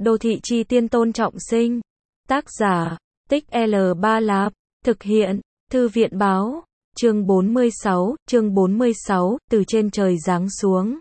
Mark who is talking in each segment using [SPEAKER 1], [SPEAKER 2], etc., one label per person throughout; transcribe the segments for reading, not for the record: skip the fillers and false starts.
[SPEAKER 1] Đô thị chi tiên Tôn Trọng Sinh. Tác giả, Tích L3 Lạp. Thực hiện, Thư viện báo. Chương 46, từ trên trời giáng xuống.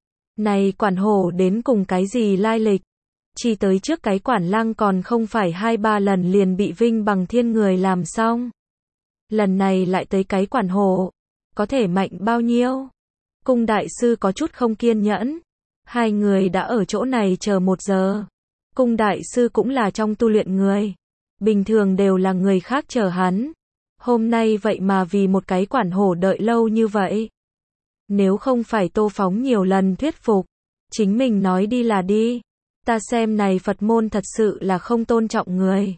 [SPEAKER 1] Này quản hổ đến cùng cái gì lai lịch? Chi tới trước cái quản lăng còn không phải 2-3 lần liền bị vinh bằng thiên người làm xong. Lần này lại tới cái quản hổ. Có thể mạnh bao nhiêu? Cung đại sư có chút không kiên nhẫn. Hai người đã ở chỗ này chờ 1 giờ. Cung đại sư cũng là trong tu luyện người. Bình thường đều là người khác chờ hắn. Hôm nay vậy mà vì một cái quản hổ đợi lâu như vậy. Nếu không phải Tô Phóng nhiều lần thuyết phục, chính mình nói đi là đi. Ta xem này Phật môn thật sự là không tôn trọng người.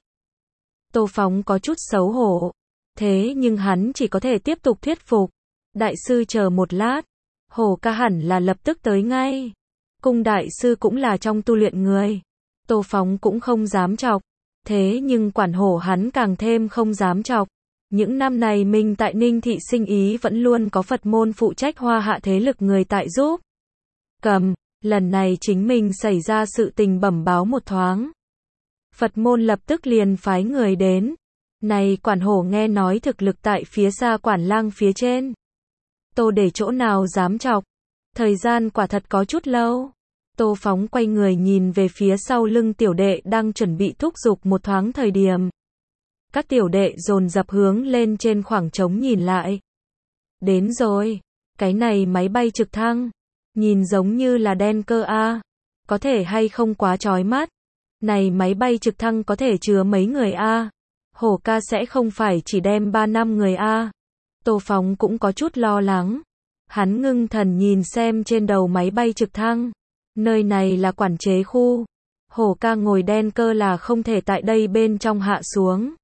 [SPEAKER 1] Tô Phóng có chút xấu hổ. Thế nhưng hắn chỉ có thể tiếp tục thuyết phục. Đại sư chờ 1 lát. Hổ ca hẳn là lập tức tới ngay. Cung đại sư cũng là trong tu luyện người. Tô Phóng cũng không dám chọc. Thế nhưng quản hổ hắn càng thêm không dám chọc. Những năm này mình tại Ninh Thị sinh ý vẫn luôn có Phật môn phụ trách hoa hạ thế lực người tại giúp. Cầm, lần này chính mình xảy ra sự tình bẩm báo một thoáng. Phật môn lập tức liền phái người đến. Này quản hổ nghe nói thực lực tại phía xa quản lang phía trên. Tô để chỗ nào dám chọc. Thời gian quả thật có chút lâu. Tô Phóng quay người nhìn về phía sau lưng tiểu đệ đang chuẩn bị thúc giục một thoáng thời điểm. Các tiểu đệ dồn dập hướng lên trên khoảng trống nhìn lại. Đến rồi. Cái này máy bay trực thăng. Nhìn giống như là đen cơ a. Có thể hay không quá chói mắt. Này máy bay trực thăng có thể chứa mấy người a? Hổ ca sẽ không phải chỉ đem 3-5 người a? Tô Phóng cũng có chút lo lắng. Hắn ngưng thần nhìn xem trên đầu máy bay trực thăng. Nơi này là quản chế khu. Hổ ca ngồi đen cơ là không thể tại đây bên trong hạ xuống.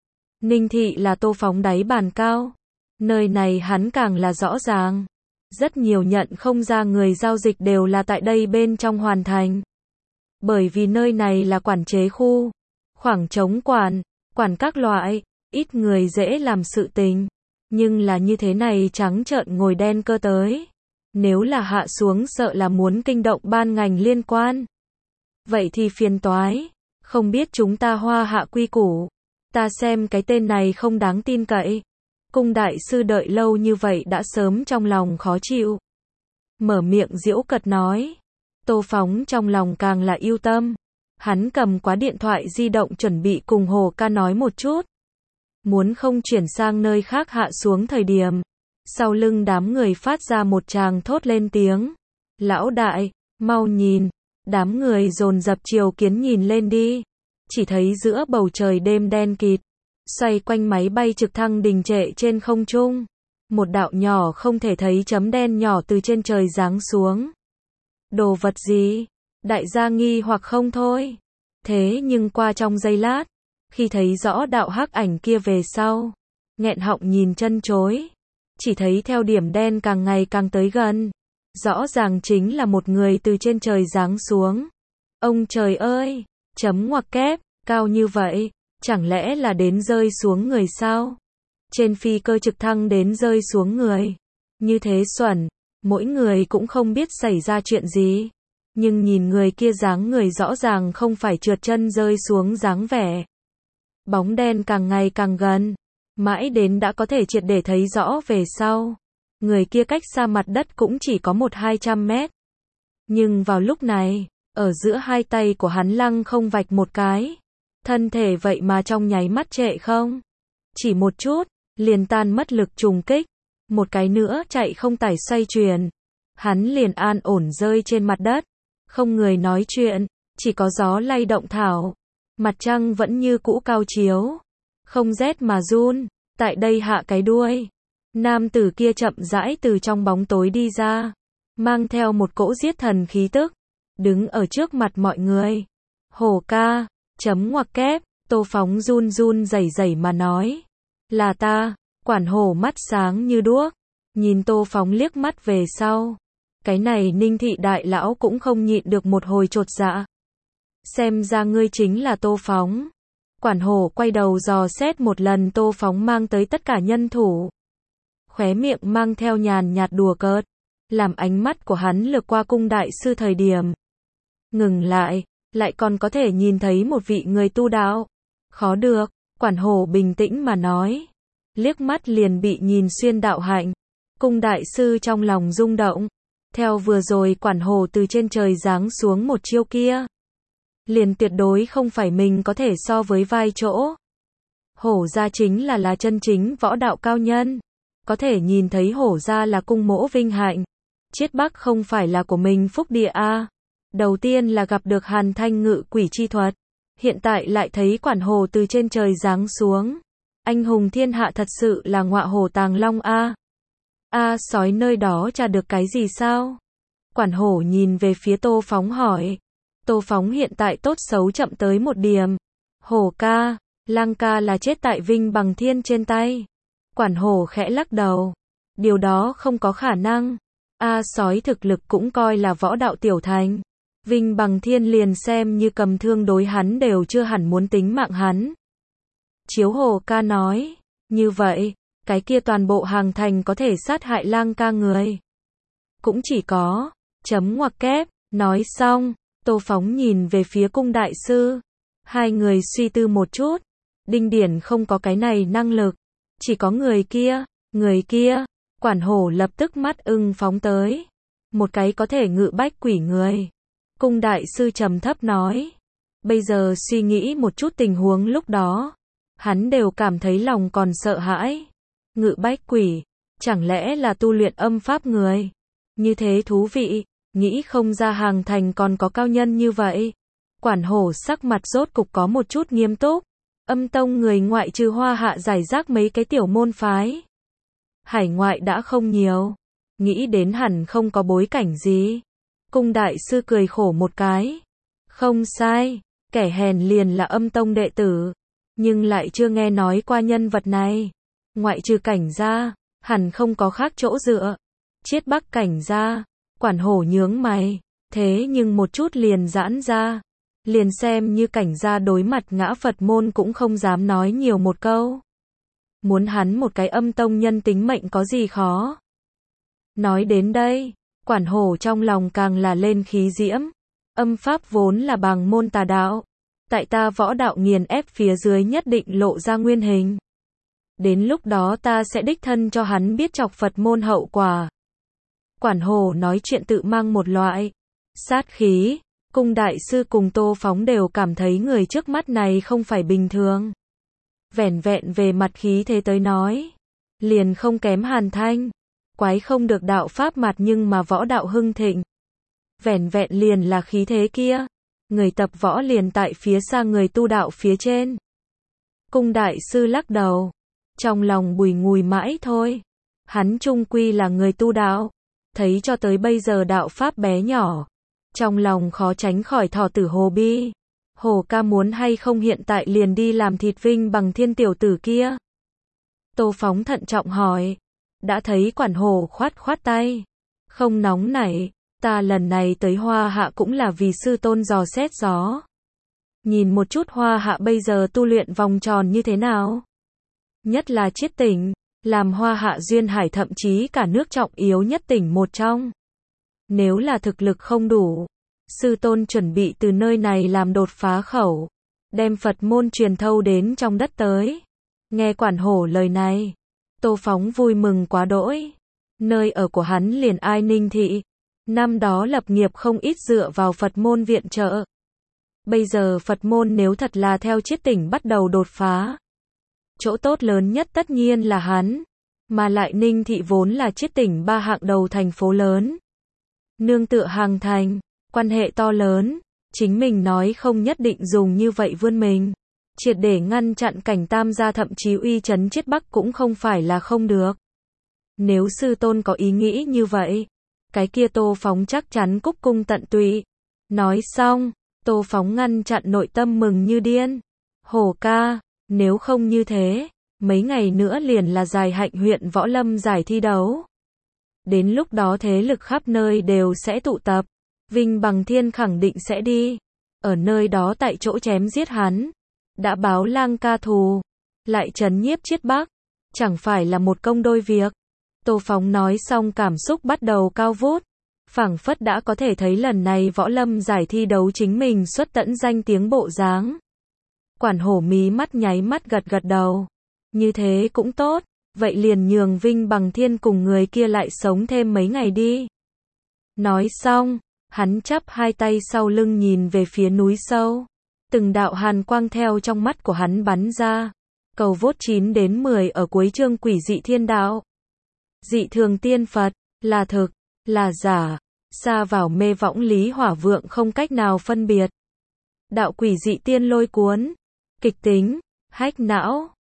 [SPEAKER 1] Ninh Thị là Tô Phóng đáy bàn cao. Nơi này hắn càng là rõ ràng. Rất nhiều nhận không ra người giao dịch đều là tại đây bên trong hoàn thành. Bởi vì nơi này là quản chế khu. Khoảng trống quản các loại, ít người dễ làm sự tình. Nhưng là như thế này trắng trợn ngồi đen cơ tới. Nếu là hạ xuống sợ là muốn kinh động ban ngành liên quan. Vậy thì phiền toái. Không biết chúng ta hoa hạ quy củ. Ta xem cái tên này không đáng tin cậy. Cung đại sư đợi lâu như vậy đã sớm trong lòng khó chịu. Mở miệng giễu cợt nói. Tô Phóng trong lòng càng là yêu tâm. Hắn cầm quá điện thoại di động chuẩn bị cùng Hồ ca nói một chút. Muốn không chuyển sang nơi khác hạ xuống thời điểm. Sau lưng đám người phát ra một tràng thốt lên tiếng. Lão đại, mau nhìn. Đám người dồn dập chiều kiến nhìn lên đi. Chỉ thấy giữa bầu trời đêm đen kịt. Xoay quanh máy bay trực thăng đình trệ trên không trung. Một đạo nhỏ không thể thấy chấm đen nhỏ từ trên trời giáng xuống. Đồ vật gì? Đại gia nghi hoặc không thôi. Thế nhưng qua trong giây lát. Khi thấy rõ đạo hắc ảnh kia về sau. Nghẹn họng nhìn chân chối. Chỉ thấy theo điểm đen càng ngày càng tới gần. Rõ ràng chính là một người từ trên trời giáng xuống. Ông trời ơi! Chấm ngoặc kép, cao như vậy. Chẳng lẽ là đến rơi xuống người sao? Trên phi cơ trực thăng đến rơi xuống người. Như thế xuẩn. Mỗi người cũng không biết xảy ra chuyện gì. Nhưng nhìn người kia dáng người rõ ràng không phải trượt chân rơi xuống dáng vẻ. Bóng đen càng ngày càng gần. Mãi đến đã có thể triệt để thấy rõ về sau. Người kia cách xa mặt đất cũng chỉ có 100-200 mét. Nhưng vào lúc này, ở giữa hai tay của hắn lăng không vạch một cái. Thân thể vậy mà trong nháy mắt trệ không. Chỉ một chút, liền tan mất lực trùng kích. Một cái nữa chạy không tải xoay chuyển. Hắn liền an ổn rơi trên mặt đất. Không người nói chuyện, chỉ có gió lay động thảo. Mặt trăng vẫn như cũ cao chiếu. Không rét mà run, tại đây hạ cái đuôi. Nam tử kia chậm rãi từ trong bóng tối đi ra. Mang theo một cỗ giết thần khí tức. Đứng ở trước mặt mọi người. Hổ ca, chấm ngoặc kép, Tô Phóng run run rẩy rẩy mà nói. Là ta, quản hổ mắt sáng như đuốc. Nhìn Tô Phóng liếc mắt về sau. Cái này Ninh Thị đại lão cũng không nhịn được một hồi chột dạ. Xem ra ngươi chính là Tô Phóng. Quản hổ quay đầu dò xét một lần Tô Phóng mang tới tất cả nhân thủ. Khóe miệng mang theo nhàn nhạt đùa cợt. Làm ánh mắt của hắn lướt qua cung đại sư thời điểm. Ngừng lại, lại còn có thể nhìn thấy một vị người tu đạo. Khó được, Quản Hổ bình tĩnh mà nói. Liếc mắt liền bị nhìn xuyên đạo hạnh. Cung đại sư trong lòng rung động. Theo vừa rồi Quản Hổ từ trên trời giáng xuống một chiêu kia, liền tuyệt đối không phải mình có thể so với vai chỗ. Hổ gia chính là chân chính võ đạo cao nhân. Có thể nhìn thấy hổ gia là cung mỗ vinh hạnh. Chiết Bắc không phải là của mình phúc địa a. Đầu tiên là gặp được Hàn Thanh ngự quỷ chi thuật. Hiện tại lại thấy Quản Hổ từ trên trời giáng xuống. Anh hùng thiên hạ thật sự là ngọa hổ tàng long a. Sói nơi đó tra được cái gì sao? Quản Hổ nhìn về phía Tô Phóng hỏi. Tô Phóng hiện tại tốt xấu chậm tới một điểm. Hổ ca, Lang ca là chết tại Vinh Bằng Thiên trên tay. Quản Hổ khẽ lắc đầu. Điều đó không có khả năng. Sói thực lực cũng coi là võ đạo tiểu thành. Vinh Bằng Thiên liền xem như cầm thương đối hắn đều chưa hẳn muốn tính mạng hắn. Chiếu Hổ ca nói. Như vậy, cái kia toàn bộ hàng thành có thể sát hại Lang ca người. Cũng chỉ có, chấm ngoặc kép, nói xong, Tô Phóng nhìn về phía cung đại sư. Hai người suy tư một chút. Đinh Điển không có cái này năng lực. Chỉ có người kia. Quản Hổ lập tức mắt ưng phóng tới. Một cái có thể ngự bách quỷ người. Cung đại sư trầm thấp nói. Bây giờ suy nghĩ một chút tình huống lúc đó. Hắn đều cảm thấy lòng còn sợ hãi. Ngự bách quỷ. Chẳng lẽ là tu luyện âm pháp người? Như thế thú vị. Nghĩ không ra hàng thành còn có cao nhân như vậy. Quản Hổ sắc mặt rốt cục có một chút nghiêm túc. Âm tông người ngoại trừ Hoa Hạ giải rác mấy cái tiểu môn phái. Hải ngoại đã không nhiều. Nghĩ đến hẳn không có bối cảnh gì. Cung đại sư cười khổ một cái. Không sai, kẻ hèn liền là âm tông đệ tử. Nhưng lại chưa nghe nói qua nhân vật này. Ngoại trừ cảnh gia, hẳn không có khác chỗ dựa. Chiết Bắc cảnh gia. Quản Hổ nhướng mày. Thế nhưng một chút liền giãn ra. Liền xem như cảnh gia đối mặt ngã Phật môn cũng không dám nói nhiều một câu. Muốn hắn một cái âm tông nhân tính mệnh có gì khó. Nói đến đây, Quản Hổ trong lòng càng là lên khí diễm. Âm pháp vốn là bằng môn tà đạo. Tại ta võ đạo nghiền ép phía dưới nhất định lộ ra nguyên hình. Đến lúc đó ta sẽ đích thân cho hắn biết chọc Phật môn hậu quả. Quản Hổ nói chuyện tự mang một loại sát khí. Cung đại sư cùng Tô Phóng đều cảm thấy người trước mắt này không phải bình thường. Vẻn vẹn về mặt khí thế tới nói. Liền không kém Hàn Thanh. Quái không được đạo pháp mặt nhưng mà võ đạo hưng thịnh. Vẻn vẹn liền là khí thế kia. Người tập võ liền tại phía xa người tu đạo phía trên. Cung đại sư lắc đầu. Trong lòng bùi ngùi mãi thôi. Hắn chung quy là người tu đạo. Thấy cho tới bây giờ đạo pháp bé nhỏ. Trong lòng khó tránh khỏi thọ tử hồ bi. Hổ ca muốn hay không hiện tại liền đi làm thịt Vinh Bằng Thiên tiểu tử kia? Tô Phóng thận trọng hỏi. Đã thấy Quản Hổ khoát khoát tay. Không nóng nảy, ta lần này tới Hoa Hạ cũng là vì sư tôn dò xét gió. Nhìn một chút Hoa Hạ bây giờ tu luyện vòng tròn như thế nào? Nhất là Chiết tỉnh, làm Hoa Hạ duyên hải thậm chí cả nước trọng yếu nhất tỉnh một trong. Nếu là thực lực không đủ, sư tôn chuẩn bị từ nơi này làm đột phá khẩu, đem Phật môn truyền thâu đến trong đất tới. Nghe Quản Hổ lời này, Tô Phóng vui mừng quá đỗi. Nơi ở của hắn liền Ai Ninh thị, năm đó lập nghiệp không ít dựa vào Phật môn viện trợ. Bây giờ Phật môn nếu thật là theo Chiết tỉnh bắt đầu đột phá, chỗ tốt lớn nhất tất nhiên là hắn, mà lại Ninh thị vốn là Chiết tỉnh ba hạng đầu thành phố lớn. Nương tựa hàng thành, quan hệ to lớn, chính mình nói không nhất định dùng như vậy vươn mình. Triệt để ngăn chặn cảnh Tam gia thậm chí uy chấn Chiết Bắc cũng không phải là không được. Nếu sư tôn có ý nghĩ như vậy, cái kia Tô Phóng chắc chắn cúc cung tận tụy. Nói xong, Tô Phóng ngăn chặn nội tâm mừng như điên. Hổ ca, nếu không như thế, mấy ngày nữa liền là Dài Hạnh huyện võ lâm giải thi đấu. Đến lúc đó thế lực khắp nơi đều sẽ tụ tập. Vinh Bằng Thiên khẳng định sẽ đi. Ở nơi đó tại chỗ chém giết hắn. Đã báo Lang ca thù. Lại trấn nhiếp Chiết Bắc. Chẳng phải là một công đôi việc. Tô Phóng nói xong cảm xúc bắt đầu cao vút. Phảng phất đã có thể thấy lần này võ lâm giải thi đấu chính mình xuất tận danh tiếng bộ dáng. Quản hổ mí mắt nháy mắt gật gật đầu. Như thế cũng tốt, vậy liền nhường Vinh Bằng Thiên cùng người kia lại sống thêm mấy ngày đi. Nói xong, hắn chắp hai tay sau lưng nhìn về phía núi sâu. Từng đạo hàn quang theo trong mắt của hắn bắn ra. Cầu vốt 9 đến 10 ở cuối chương Quỷ dị thiên đạo. Dị thường tiên Phật, là thực, là giả, xa vào mê võng lý hỏa vượng không cách nào phân biệt. Đạo quỷ dị tiên lôi cuốn, kịch tính, hách não.